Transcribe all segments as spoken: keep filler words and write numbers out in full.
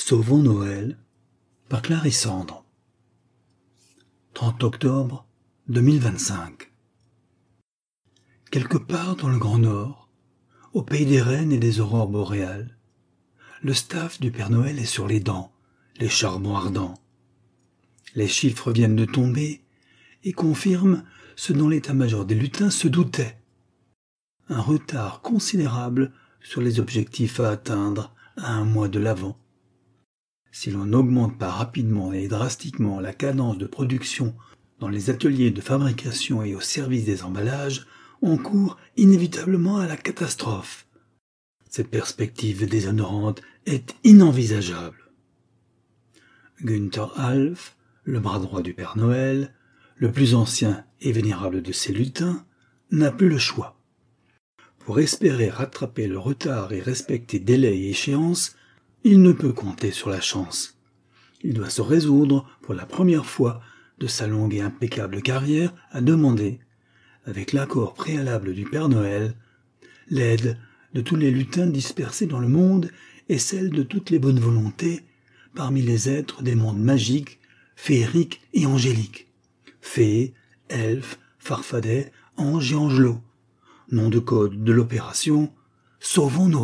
Sauvons Noël par Clarisse Sandre. trente octobre deux mille vingt-cinq. Quelque part dans le Grand Nord, au pays des rennes et des aurores boréales, le staff du Père Noël est sur les dents, les charbons ardents. Les chiffres viennent de tomber et confirment ce dont l'état-major des lutins se doutait. Un retard considérable sur les objectifs à atteindre à un mois de l'Avent. Si l'on n'augmente pas rapidement et drastiquement la cadence de production dans les ateliers de fabrication et au service des emballages, on court inévitablement à la catastrophe. Cette perspective déshonorante est inenvisageable. Günther Alf, le bras droit du Père Noël, le plus ancien et vénérable de ses lutins, n'a plus le choix. Pour espérer rattraper le retard et respecter délais et échéances, il ne peut compter sur la chance. Il doit se résoudre, pour la première fois de sa longue et impeccable carrière, à demander, avec l'accord préalable du Père Noël, l'aide de tous les lutins dispersés dans le monde et celle de toutes les bonnes volontés parmi les êtres des mondes magiques, féeriques et angéliques. Fées, elfes, farfadets, anges et angelots. Nom de code de l'opération « Sauvons Noël ».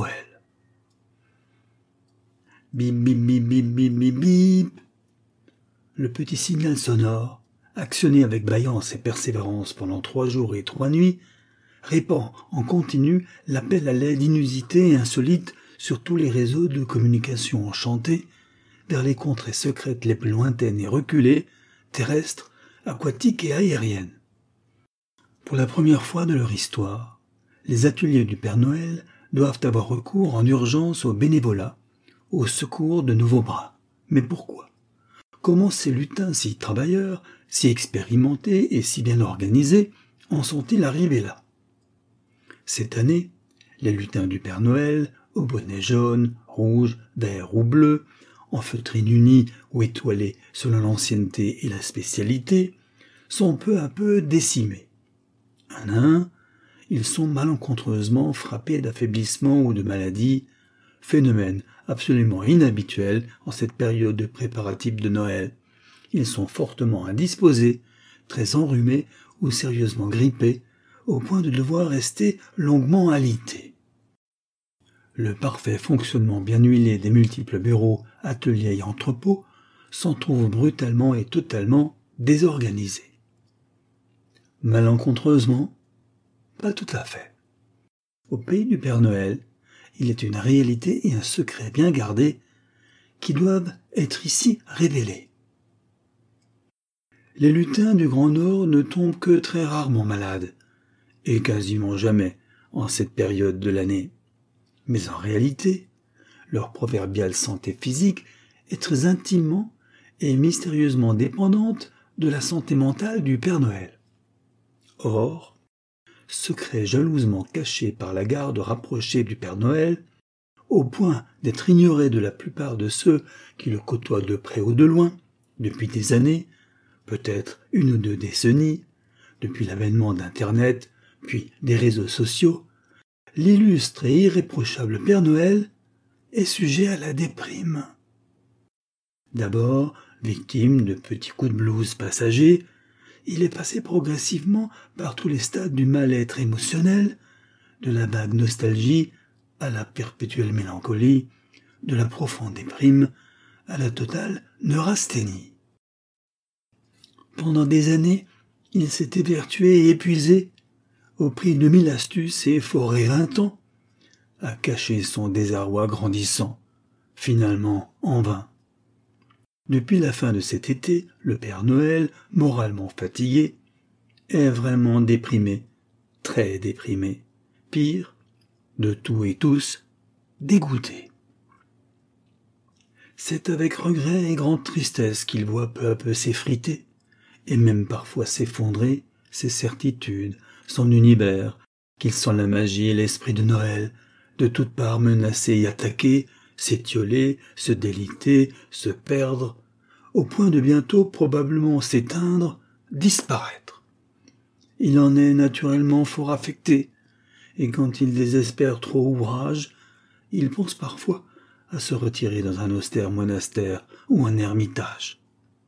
Bip, bip, bip, bip, bip, bip, bip. Le petit signal sonore, actionné avec vaillance et persévérance pendant trois jours et trois nuits, répand en continu l'appel à l'aide inusité et insolite sur tous les réseaux de communication enchantés vers les contrées secrètes les plus lointaines et reculées, terrestres, aquatiques et aériennes. Pour la première fois de leur histoire, les ateliers du Père Noël doivent avoir recours en urgence au bénévolat, au secours de nouveaux bras. Mais pourquoi ? Comment ces lutins si travailleurs, si expérimentés et si bien organisés en sont-ils arrivés là ? Cette année, les lutins du Père Noël, au bonnet jaune, rouge, vert ou bleu, en feutrine unie ou étoilée selon l'ancienneté et la spécialité, sont peu à peu décimés. Un à un, ils sont malencontreusement frappés d'affaiblissement ou de maladie, phénomène absolument inhabituel en cette période de préparatifs de Noël. Ils sont fortement indisposés, très enrhumés ou sérieusement grippés, au point de devoir rester longuement alités. Le parfait fonctionnement bien huilé des multiples bureaux, ateliers et entrepôts s'en trouve brutalement et totalement désorganisé. Malencontreusement, pas tout à fait. Au pays du Père Noël, il est une réalité et un secret bien gardé qui doivent être ici révélés. Les lutins du Grand Nord ne tombent que très rarement malades, et quasiment jamais en cette période de l'année. Mais en réalité, leur proverbiale santé physique est très intimement et mystérieusement dépendante de la santé mentale du Père Noël. Or, secret jalousement caché par la garde rapprochée du Père Noël, au point d'être ignoré de la plupart de ceux qui le côtoient de près ou de loin, depuis des années, peut-être une ou deux décennies, depuis l'avènement d'Internet, puis des réseaux sociaux, l'illustre et irréprochable Père Noël est sujet à la déprime. D'abord, victime de petits coups de blues passagers, il est passé progressivement par tous les stades du mal-être émotionnel, de la vague nostalgie à la perpétuelle mélancolie, de la profonde déprime à la totale neurasthénie. Pendant des années, il s'est évertué et épuisé, au prix de mille astuces et efforts éreintants, à cacher son désarroi grandissant, finalement en vain. Depuis la fin de cet été, le Père Noël, moralement fatigué, est vraiment déprimé, très déprimé. Pire, de tout et tous, dégoûté. C'est avec regret et grande tristesse qu'il voit peu à peu s'effriter, et même parfois s'effondrer, ses certitudes, son univers, qu'il sent la magie et l'esprit de Noël, de toutes parts menacés et attaqués, s'étioler, se déliter, se perdre, au point de bientôt probablement s'éteindre, disparaître. Il en est naturellement fort affecté, et quand il désespère trop ouvrage, il pense parfois à se retirer dans un austère monastère ou un ermitage.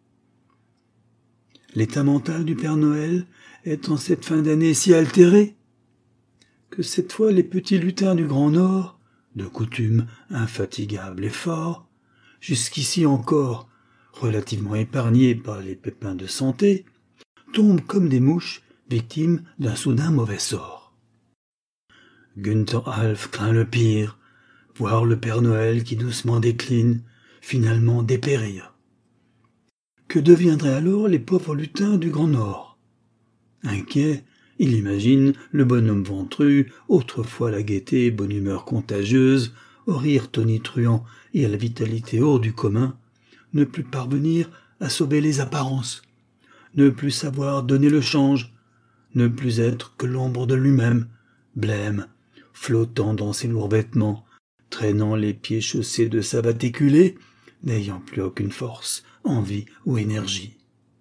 L'état mental du Père Noël est en cette fin d'année si altéré que cette fois les petits lutins du Grand Nord, de coutume infatigables et forts, jusqu'ici encore relativement épargnés par les pépins de santé, tombent comme des mouches victimes d'un soudain mauvais sort. Günther Alf craint le pire, voir le Père Noël qui doucement décline, finalement dépérir. Que deviendraient alors les pauvres lutins du Grand Nord? Inquiet, il imagine le bonhomme ventru, autrefois la gaieté, bonne humeur contagieuse, au rire tonitruant et à la vitalité hors du commun, ne plus parvenir à sauver les apparences, ne plus savoir donner le change, ne plus être que l'ombre de lui-même, blême, flottant dans ses lourds vêtements, traînant les pieds chaussés de sa baticulée, n'ayant plus aucune force, envie ou énergie.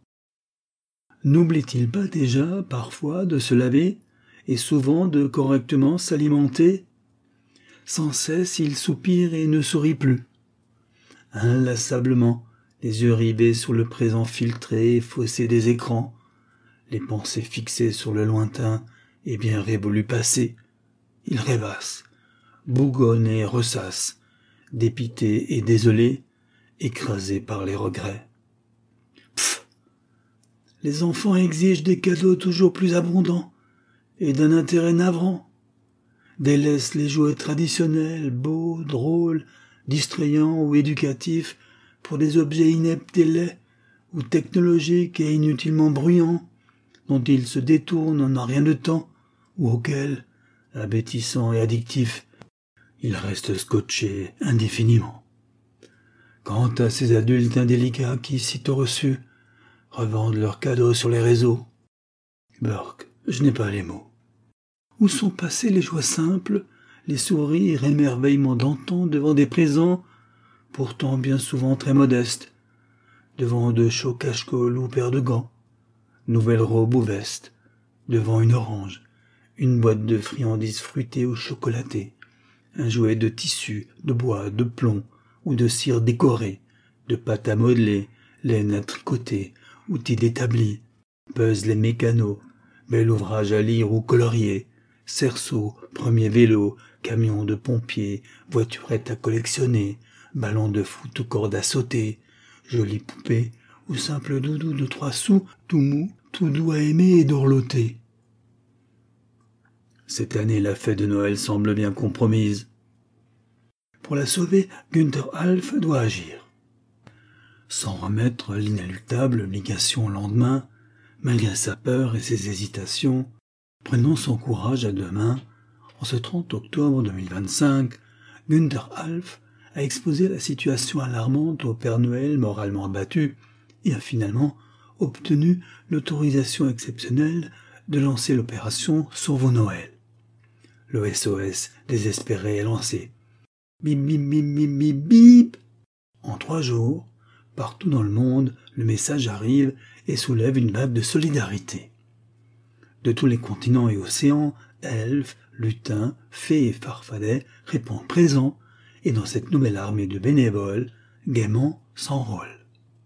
N'oublie-t-il pas déjà, parfois, de se laver, et souvent de correctement s'alimenter? Sans cesse, il soupire et ne sourit plus. Inlassablement, les yeux rivés sur le présent filtré et faussé des écrans, les pensées fixées sur le lointain et bien révolu passé, il rêvasse, bougonne et ressasse, dépité et désolé, écrasé par les regrets. Pfff! Les enfants exigent des cadeaux toujours plus abondants et d'un intérêt navrant, délaissent les jouets traditionnels, beaux, drôles, distrayants ou éducatifs pour des objets ineptes et laids ou technologiques et inutilement bruyants, dont ils se détournent en un rien de temps ou auxquels, abétissants et addictifs, ils restent scotchés indéfiniment. Quant à ces adultes indélicats qui, sitôt reçus, revendent leurs cadeaux sur les réseaux, Burke, je n'ai pas les mots. Où sont passées les joies simples, les sourires et émerveillements d'antan devant des présents, pourtant bien souvent très modestes, devant de chauds cache-cols ou paires de gants, nouvelles robes ou vestes, devant une orange, une boîte de friandises fruitées ou chocolatées, un jouet de tissu, de bois, de plomb ou de cire décorée, de pâte à modeler, laine à tricoter, outils d'établi, puzzles et mécanos, bel ouvrage à lire ou colorier, cerceau, premier vélo, camion de pompier, voiturette à collectionner, ballon de foot ou corde à sauter, jolie poupée ou simple doudou de trois sous, tout mou, tout doux à aimer et dorloter. Cette année, la fête de Noël semble bien compromise. Pour la sauver, Günther Alf doit agir. Sans remettre l'inéluctable obligation au lendemain, malgré sa peur et ses hésitations, prenons son courage à deux mains. En ce trente octobre deux mille vingt-cinq, Günther Alf a exposé la situation alarmante au Père Noël moralement abattu et a finalement obtenu l'autorisation exceptionnelle de lancer l'opération Sauvons Noël. Le S O S désespéré est lancé. Bip bip bip bip bip bip. En trois jours, partout dans le monde, le message arrive et soulève une vague de solidarité. De tous les continents et océans, elfes, lutins, fées et farfadets répondent présents et dans cette nouvelle armée de bénévoles, gaiement s'enrôlent.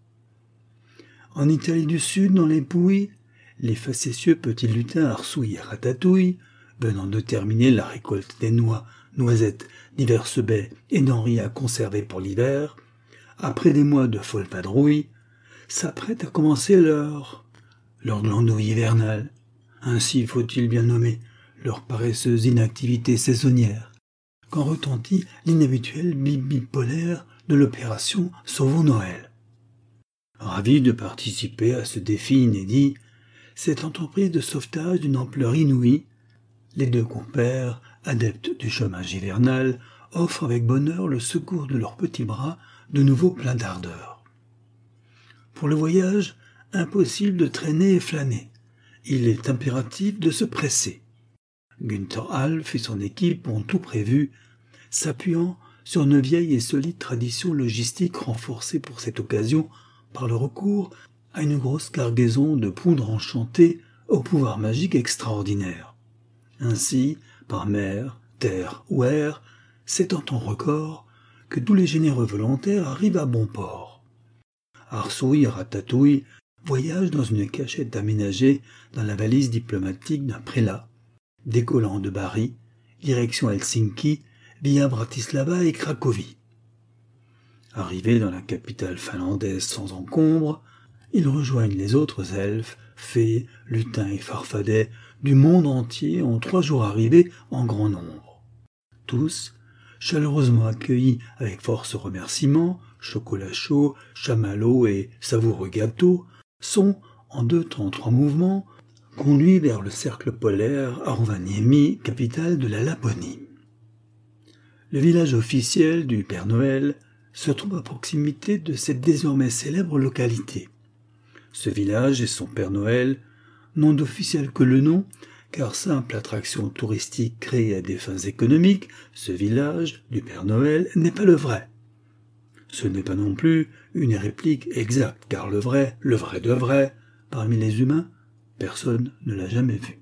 En Italie du Sud, dans les Pouilles, les facétieux petits lutins arsouillent et ratatouilles, venant de terminer la récolte des noix, noisettes, diverses baies et denrées à conserver pour l'hiver, après des mois de folle vadrouille, s'apprêtent à commencer leur... leur glandouille hivernale. Ainsi faut-il bien nommer leur paresseuse inactivité saisonnière, quand retentit l'inhabituel bip-bip polaire de l'opération Sauvons Noël. Ravi de participer à ce défi inédit, cette entreprise de sauvetage d'une ampleur inouïe, les deux compères, adeptes du chômage hivernal, offrent avec bonheur le secours de leurs petits bras, de nouveau pleins d'ardeur. Pour le voyage, impossible de traîner et flâner. Il est impératif de se presser. Günther Alf et son équipe ont tout prévu, s'appuyant sur une vieille et solide tradition logistique renforcée pour cette occasion par le recours à une grosse cargaison de poudre enchantée au pouvoir magique extraordinaire. Ainsi, par mer, terre ou air, c'est en temps record que tous les généreux volontaires arrivent à bon port. Arsouille et Ratatouille voyagent dans une cachette aménagée dans la valise diplomatique d'un prélat, décollant de Bari, direction Helsinki, via Bratislava et Cracovie. Arrivés dans la capitale finlandaise sans encombre, ils rejoignent les autres elfes, fées, lutins et farfadets du monde entier en trois jours arrivés en grand nombre. Tous, chaleureusement accueillis avec force remerciements, chocolat chaud, chamallows et savoureux gâteaux, sont, en deux temps trois mouvements, conduits vers le cercle polaire à Rovaniemi, capitale de la Laponie. Le village officiel du Père Noël se trouve à proximité de cette désormais célèbre localité. Ce village et son Père Noël n'ont d'officiel que le nom, car simple attraction touristique créée à des fins économiques, ce village du Père Noël n'est pas le vrai. Ce n'est pas non plus une réplique exacte, car le vrai, le vrai de vrai, parmi les humains, personne ne l'a jamais vu.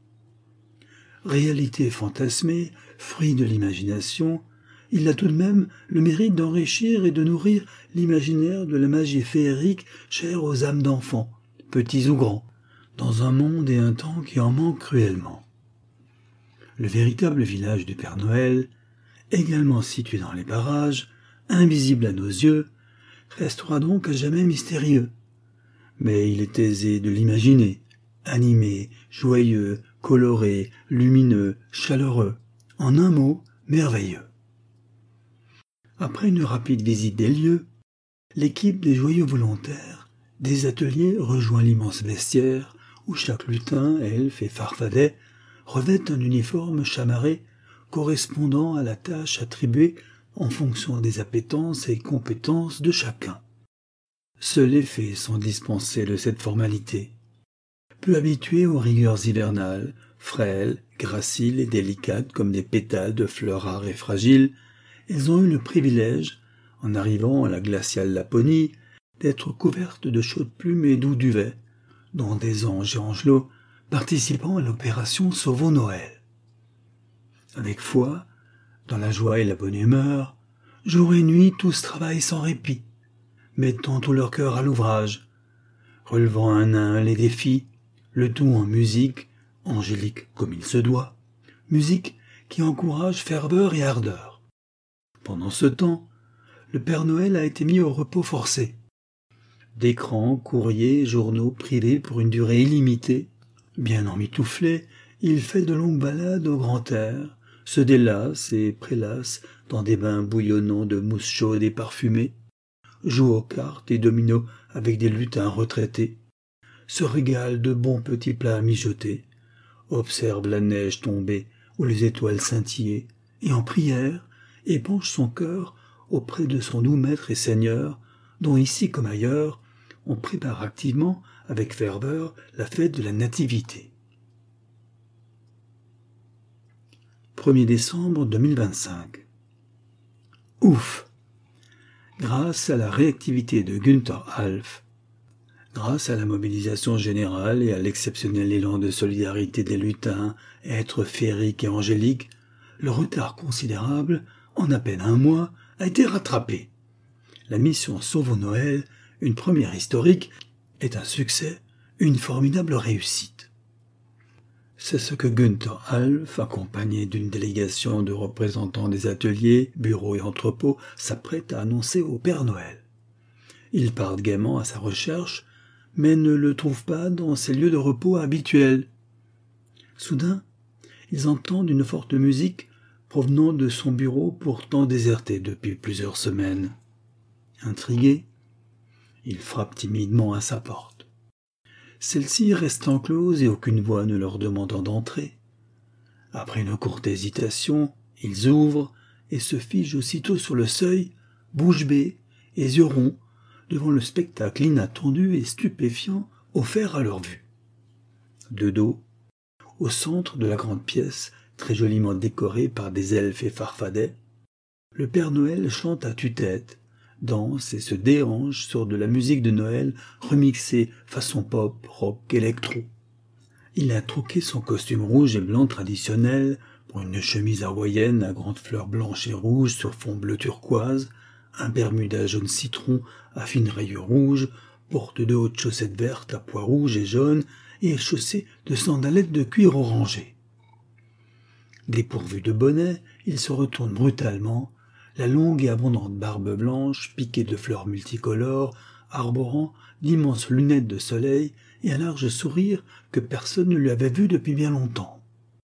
Réalité fantasmée, fruit de l'imagination, il a tout de même le mérite d'enrichir et de nourrir l'imaginaire de la magie féerique chère aux âmes d'enfants, petits ou grands, dans un monde et un temps qui en manquent cruellement. Le véritable village du Père Noël, également situé dans les parages, invisible à nos yeux, restera donc à jamais mystérieux. Mais il est aisé de l'imaginer, animé, joyeux, coloré, lumineux, chaleureux, en un mot, merveilleux. Après une rapide visite des lieux, l'équipe des joyeux volontaires des ateliers rejoint l'immense vestiaire où chaque lutin, elfe et farfadet revêt un uniforme chamarré correspondant à la tâche attribuée en fonction des appétences et compétences de chacun. Seuls les fées sont dispensés de cette formalité. Peu habituées aux rigueurs hivernales, frêles, graciles et délicates comme des pétales de fleurs rares et fragiles, elles ont eu le privilège, en arrivant à la glaciale Laponie, d'être couvertes de chaudes plumes et doux duvets, dont des anges et angelots participant à l'opération Sauvons Noël. Avec foi, dans la joie et la bonne humeur, jour et nuit tous travaillent sans répit, mettant tout leur cœur à l'ouvrage, relevant un à un les défis, le tout en musique, angélique comme il se doit, musique qui encourage ferveur et ardeur. Pendant ce temps, le Père Noël a été mis au repos forcé. D'écrans, courriers, journaux privés pour une durée illimitée, bien emmitouflé, il fait de longues balades au grand air, se délasse et prélasse dans des bains bouillonnants de mousse chaude et parfumée, joue aux cartes et dominos avec des lutins retraités, se régale de bons petits plats mijotés, observe la neige tomber ou les étoiles scintiller, et en prière, épanche son cœur auprès de son doux maître et seigneur, dont ici comme ailleurs, on prépare activement, avec ferveur, la fête de la Nativité. premier décembre deux mille vingt-cinq. Ouf! Grâce à la réactivité de Günther Alf, grâce à la mobilisation générale et à l'exceptionnel élan de solidarité des lutins, êtres féeriques et angéliques, le retard considérable, en à peine un mois, a été rattrapé. La mission Sauvons Noël, une première historique, est un succès, une formidable réussite. C'est ce que Günther Alf, accompagné d'une délégation de représentants des ateliers, bureaux et entrepôts, s'apprête à annoncer au Père Noël. Ils partent gaiement à sa recherche, mais ne le trouvent pas dans ses lieux de repos habituels. Soudain, ils entendent une forte musique provenant de son bureau pourtant déserté depuis plusieurs semaines. Intrigués, ils frappent timidement à sa porte. Celle-ci reste enclose et aucune voix ne leur demandant d'entrer. Après une courte hésitation, ils ouvrent et se figent aussitôt sur le seuil, bouche bée et yeux ronds, devant le spectacle inattendu et stupéfiant offert à leur vue. De dos, au centre de la grande pièce, très joliment décorée par des elfes et farfadets, le Père Noël chante à tue-tête, danse et se déhanche sur de la musique de Noël remixée façon pop, rock, électro. Il a troqué son costume rouge et blanc traditionnel pour une chemise hawaïenne à grandes fleurs blanches et rouges sur fond bleu turquoise, un bermuda jaune citron à fines rayures rouges, porte de hautes chaussettes vertes à pois rouges et jaunes et est chaussé de sandalettes de cuir orangé. Dépourvu de bonnet, il se retourne brutalement, la longue et abondante barbe blanche piquée de fleurs multicolores, arborant d'immenses lunettes de soleil et un large sourire que personne ne lui avait vu depuis bien longtemps.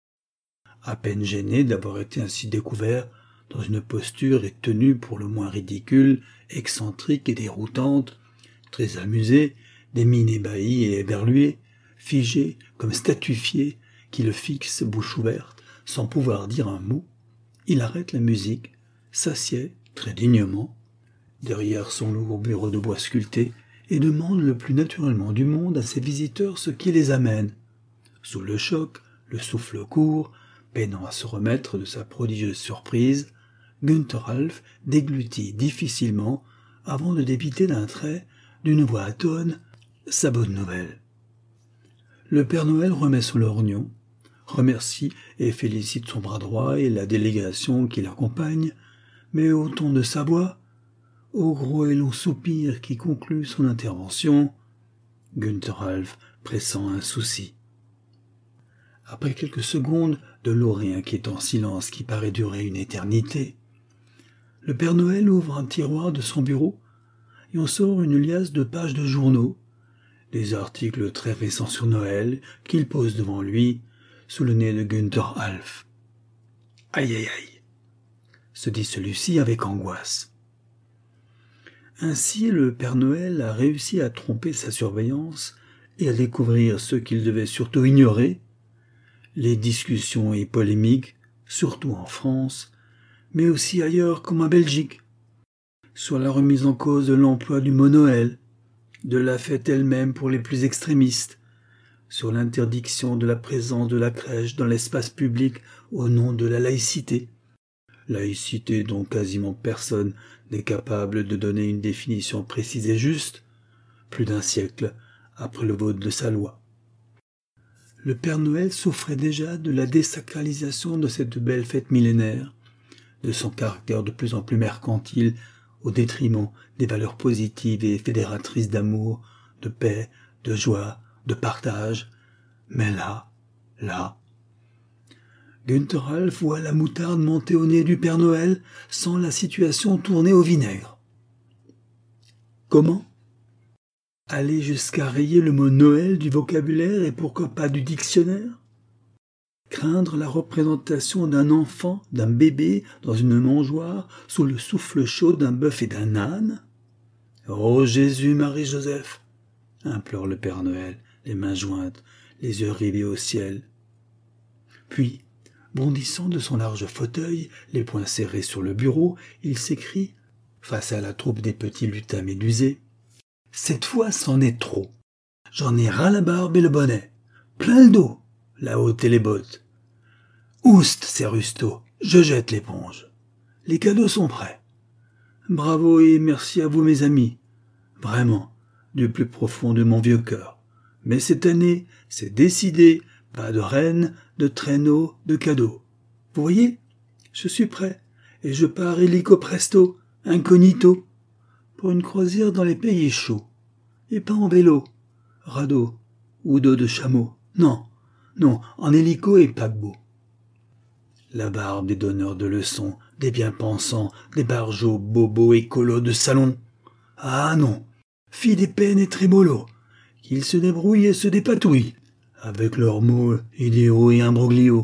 À peine gêné d'avoir été ainsi découvert, dans une posture et tenue pour le moins ridicule, excentrique et déroutante, très amusé, des mines ébahies et éberluées, figé comme statufié, qui le fixe bouche ouverte, sans pouvoir dire un mot, il arrête la musique, s'assied, très dignement, derrière son lourd bureau de bois sculpté, et demande le plus naturellement du monde à ses visiteurs ce qui les amène. Sous le choc, le souffle court, peinant à se remettre de sa prodigieuse surprise, Günther Alf déglutit difficilement, avant de débiter d'un trait, d'une voix atone, sa bonne nouvelle. Le Père Noël remet son lorgnon, remercie et félicite son bras droit et la délégation qui l'accompagne, mais au ton de sa voix, au gros et long soupir qui conclut son intervention, Günther Alf pressent un souci. Après quelques secondes de lourd et inquiétant silence qui paraît durer une éternité, le Père Noël ouvre un tiroir de son bureau et en sort une liasse de pages de journaux, des articles très récents sur Noël qu'il pose devant lui, sous le nez de Günther Alf. « Aïe, aïe, aïe !» se dit celui-ci avec angoisse. Ainsi, le Père Noël a réussi à tromper sa surveillance et à découvrir ce qu'il devait surtout ignorer, les discussions et polémiques, surtout en France, mais aussi ailleurs comme en Belgique, sur la remise en cause de l'emploi du mot Noël, de la fête elle-même pour les plus extrémistes, sur l'interdiction de la présence de la crèche dans l'espace public au nom de la laïcité, laïcité dont quasiment personne n'est capable de donner une définition précise et juste, plus d'un siècle après le vote de sa loi. Le Père Noël souffrait déjà de la désacralisation de cette belle fête millénaire, de son caractère de plus en plus mercantile au détriment des valeurs positives et fédératrices d'amour, de paix, de joie, de partage. Mais là, là, Günther Alf voit la moutarde monter au nez du Père Noël sans la situation tourner au vinaigre. Comment ? Aller jusqu'à rayer le mot Noël du vocabulaire et pourquoi pas du dictionnaire ? Craindre la représentation d'un enfant, d'un bébé, dans une mangeoire, sous le souffle chaud d'un bœuf et d'un âne ? Ô Jésus, Marie, Joseph, implore le Père Noël, les mains jointes, les yeux rivés au ciel. Puis, bondissant de son large fauteuil, les poings serrés sur le bureau, il s'écrie, face à la troupe des petits lutins médusés, « Cette fois, c'en est trop. J'en ai ras la barbe et le bonnet. Plein le dos, la haute et les bottes. Oust, c'est rusto, je jette l'éponge. Les cadeaux sont prêts. Bravo et merci à vous, mes amis. Vraiment, du plus profond de mon vieux cœur. Mais cette année, c'est décidé, pas de reine, de traîneau, de cadeaux. Vous voyez, je suis prêt, et je pars illico presto, incognito, pour une croisière dans les pays chauds, et pas en vélo, radeau ou dos de chameau. Non, non, en hélico et paquebot. La barbe des donneurs de leçons, des bien-pensants, des barjots, bobos, écolos de salon. Ah non, filles des peines et trémolos, qu'ils se débrouillent et se dépatouillent, avec leurs mots idéaux et imbroglios.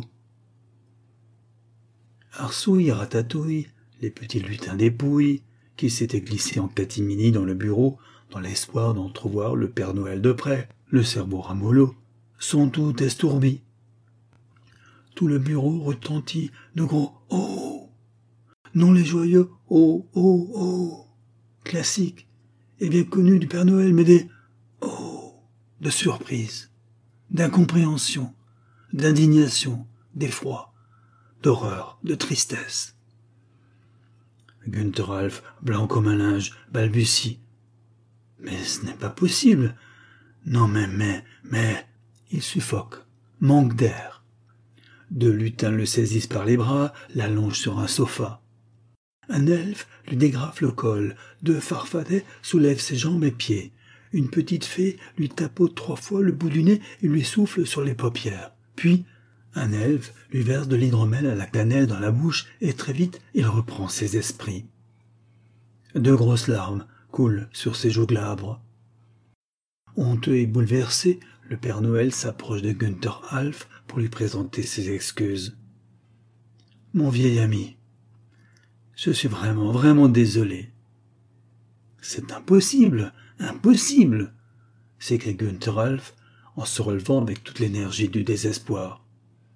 Arsouille, ratatouille, les petits lutins dépouilles, qui s'étaient glissés en catimini dans le bureau, dans l'espoir d'entrevoir le Père Noël de près, le cerveau ramollo, sont tout estourbis. Tout le bureau retentit de gros « oh », non les joyeux « oh, oh, oh », classiques et bien connus du Père Noël, mais des « oh » de surprise, d'incompréhension, d'indignation, d'effroi, d'horreur, de tristesse. Günther Alf, blanc comme un linge, balbutie. « Mais ce n'est pas possible. Non mais, mais, mais... » Il suffoque, manque d'air. Deux lutins le saisissent par les bras, l'allongent sur un sofa. Un elfe lui dégrafe le col, deux farfadets soulèvent ses jambes et pieds. Une petite fée lui tapote trois fois le bout du nez et lui souffle sur les paupières. Puis, un elfe lui verse de l'hydromel à la cannelle dans la bouche et très vite il reprend ses esprits. De grosses larmes coulent sur ses joues glabres. Honteux et bouleversé, le Père Noël s'approche de Günther Alf pour lui présenter ses excuses. « Mon vieil ami, je suis vraiment, vraiment désolé. »« C'est impossible, impossible !» s'écrie Günther Alf en se relevant avec toute l'énergie du désespoir.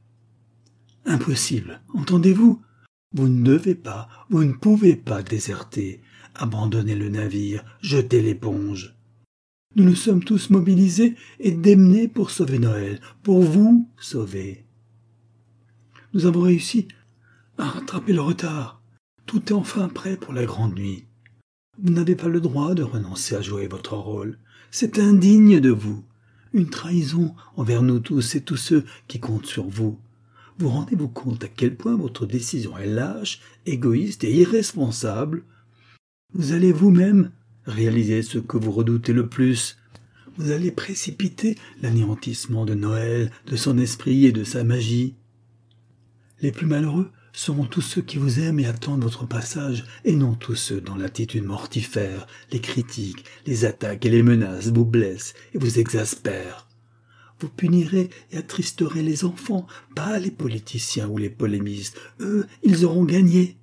« Impossible, entendez-vous ? Vous ne devez pas, vous ne pouvez pas déserter, abandonner le navire, jeter l'éponge. Nous nous sommes tous mobilisés et démenés pour sauver Noël, pour vous sauver. Nous avons réussi à rattraper le retard. Tout est enfin prêt pour la grande nuit. Vous n'avez pas le droit de renoncer à jouer votre rôle. C'est indigne de vous. Une trahison envers nous tous et tous ceux qui comptent sur vous. Vous rendez-vous compte à quel point votre décision est lâche, égoïste et irresponsable? Vous allez vous-même réaliser ce que vous redoutez le plus. Vous allez précipiter l'anéantissement de Noël, de son esprit et de sa magie. Les plus malheureux seront tous ceux qui vous aiment et attendent votre passage, et non tous ceux dont l'attitude mortifère, les critiques, les attaques et les menaces vous blessent et vous exaspèrent. Vous punirez et attristerez les enfants, pas les politiciens ou les polémistes. Eux, ils auront gagné.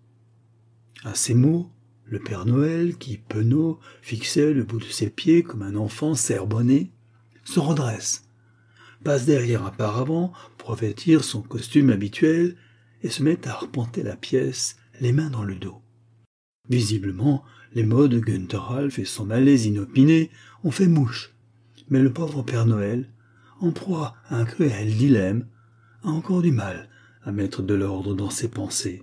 À ces mots, le Père Noël, qui, penaud, fixait le bout de ses pieds comme un enfant cerbonné, se redresse, passe derrière un paravent pour revêtir son costume habituel et se met à arpenter la pièce, les mains dans le dos. Visiblement, les mots de Günther Alf et son malaise inopiné ont fait mouche, mais le pauvre Père Noël, en proie à un cruel dilemme, a encore du mal à mettre de l'ordre dans ses pensées.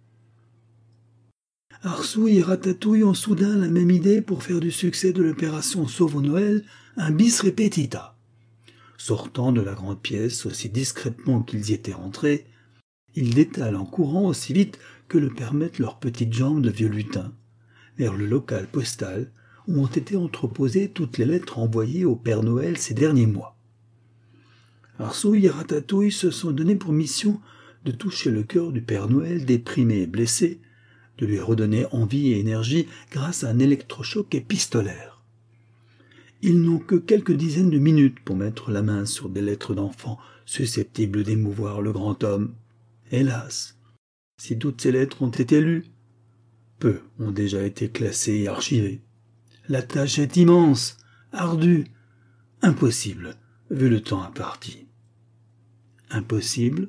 Arsouille et Ratatouille ont soudain la même idée pour faire du succès de l'opération Sauve au Noël un bis repetita. Sortant de la grande pièce aussi discrètement qu'ils y étaient rentrés, ils détalent en courant aussi vite que le permettent leurs petites jambes de vieux lutins, vers le local postal où ont été entreposées toutes les lettres envoyées au Père Noël ces derniers mois. Arsouille et Ratatouille se sont donné pour mission de toucher le cœur du Père Noël déprimé et blessé, de lui redonner envie et énergie grâce à un électrochoc épistolaire. Ils n'ont que quelques dizaines de minutes pour mettre la main sur des lettres d'enfants susceptibles d'émouvoir le grand homme. Hélas, si toutes ces lettres ont été lues, peu ont déjà été classées et archivées. La tâche est immense, ardue, impossible, vu le temps imparti. Impossible.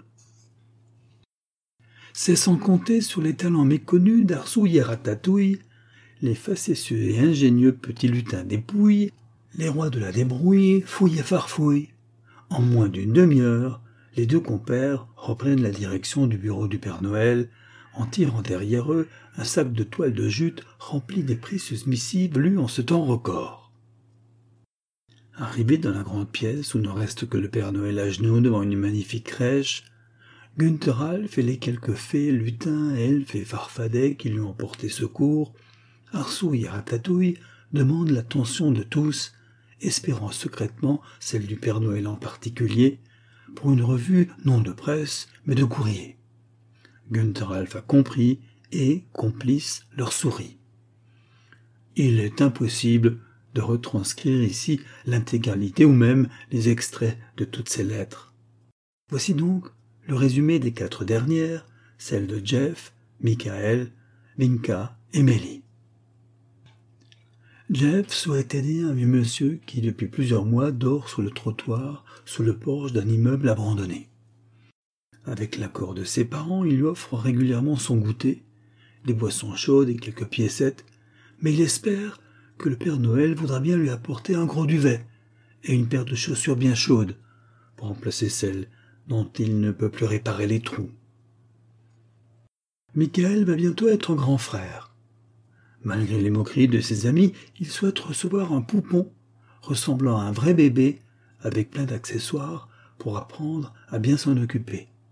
C'est sans compter sur les talents méconnus d'Arsouille et Ratatouille, les facétieux et ingénieux petits lutins des Pouilles, les rois de la débrouille, Fouille et Farfouille. En moins d'une demi-heure, les deux compères reprennent la direction du bureau du Père Noël, en tirant derrière eux un sac de toile de jute rempli des précieuses missives lues en ce temps record. Arrivé dans la grande pièce où ne reste que le Père Noël à genoux devant une magnifique crèche, Günther Alf et les quelques fées, lutins, elfes et farfadets qui lui ont porté secours, Arsouille et Ratatouille demandent l'attention de tous, espérant secrètement celle du Père Noël en particulier, pour une revue non de presse, mais de courrier. Günther Alf a compris et, complice, leur sourit. Il est impossible de retranscrire ici l'intégralité ou même les extraits de toutes ces lettres. Voici donc le résumé des quatre dernières, celles de Jeff, Michael, Vinka et Mélie. Jeff souhaite aider un vieux monsieur qui, depuis plusieurs mois, dort sur le trottoir sous le porche d'un immeuble abandonné. Avec l'accord de ses parents, il lui offre régulièrement son goûter, des boissons chaudes et quelques piécettes, mais il espère que le Père Noël voudra bien lui apporter un gros duvet et une paire de chaussures bien chaudes pour remplacer celles dont il ne peut plus réparer les trous. Michael va bientôt être grand frère. Malgré les moqueries de ses amis, il souhaite recevoir un poupon ressemblant à un vrai bébé avec plein d'accessoires pour apprendre à bien s'en occuper.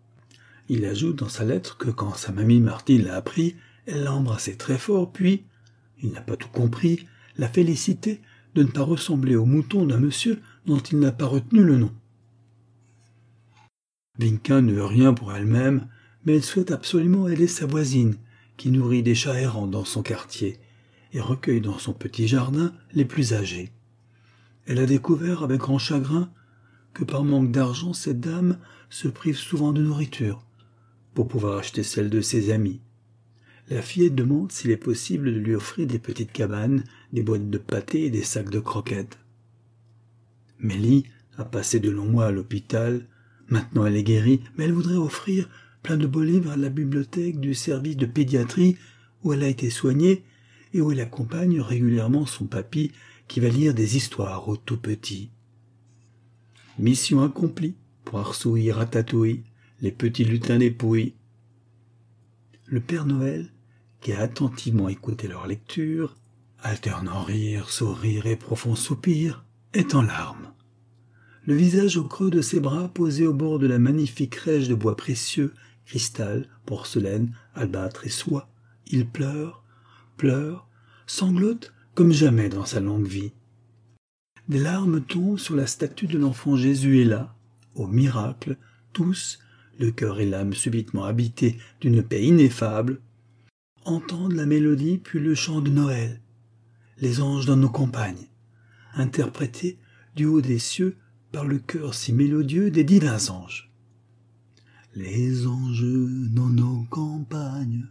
Il ajoute dans sa lettre que quand sa mamie Martine l'a appris, elle l'a embrassé très fort, puis, il n'a pas tout compris, l'a félicité de ne pas ressembler au mouton d'un monsieur dont il n'a pas retenu le nom. Vinka ne veut rien pour elle-même, mais elle souhaite absolument aider sa voisine, qui nourrit des chats errants dans son quartier et recueille dans son petit jardin les plus âgés. Elle a découvert avec grand chagrin que par manque d'argent, cette dame se prive souvent de nourriture pour pouvoir acheter celle de ses amis. La fillette demande s'il est possible de lui offrir des petites cabanes, des boîtes de pâté et des sacs de croquettes. Mélie a passé de longs mois à l'hôpital. Maintenant elle est guérie, mais elle voudrait offrir plein de beaux livres à la bibliothèque du service de pédiatrie où elle a été soignée et où elle accompagne régulièrement son papy qui va lire des histoires aux tout petits. Mission accomplie pour Arsouille Ratatouille, les petits lutins des Pouilles. Le Père Noël, qui a attentivement écouté leur lecture, alternant rire, sourire et profond soupir, est en larmes. Le visage au creux de ses bras posé au bord de la magnifique rêche de bois précieux, cristal, porcelaine, albâtre et soie, il pleure, pleure, sanglote comme jamais dans sa longue vie. Des larmes tombent sur la statue de l'enfant Jésus et là, au miracle, tous, le cœur et l'âme subitement habités d'une paix ineffable, entendent la mélodie puis le chant de Noël, les anges dans nos campagnes, interprétés du haut des cieux par le chœur si mélodieux des divins anges. Les anges dans nos campagnes.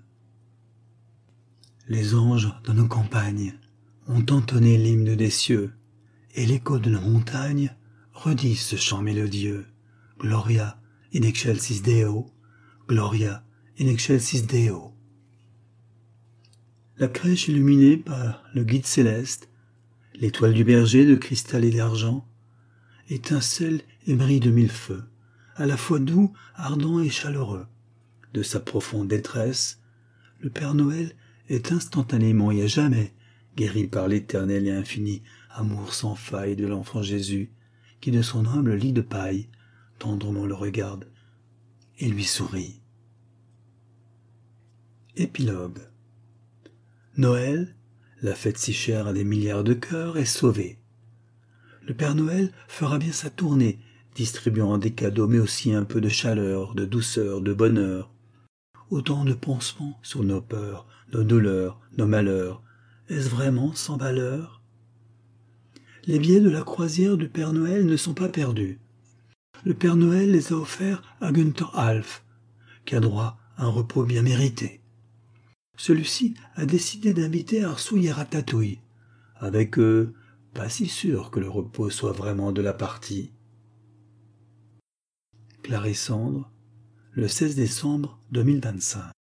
Les anges dans nos campagnes ont entonné l'hymne des cieux, et l'écho de la montagne redit ce chant mélodieux. Gloria in excelsis Deo, Gloria in excelsis Deo. La crèche illuminée par le guide céleste, l'étoile du berger de cristal et d'argent, étincelle et brille de mille feux, à la fois doux, ardent et chaleureux. De sa profonde détresse, le Père Noël est instantanément et à jamais guéri par l'éternel et infini amour sans faille de l'enfant Jésus, qui de son humble lit de paille tendrement le regarde et lui sourit. Épilogue. Noël, la fête si chère à des milliards de cœurs, est sauvée. Le Père Noël fera bien sa tournée, distribuant des cadeaux mais aussi un peu de chaleur, de douceur, de bonheur. Autant de pansements sur nos peurs, nos douleurs, nos malheurs. Est-ce vraiment sans valeur? Les billets de la croisière du Père Noël ne sont pas perdus. Le Père Noël les a offerts à Günther Alf, qui a droit à un repos bien mérité. Celui-ci a décidé d'inviter Arsouille et Ratatouille. Avec eux, pas si sûr que le repos soit vraiment de la partie. Clarissandre, le seize décembre deux mille vingt-cinq.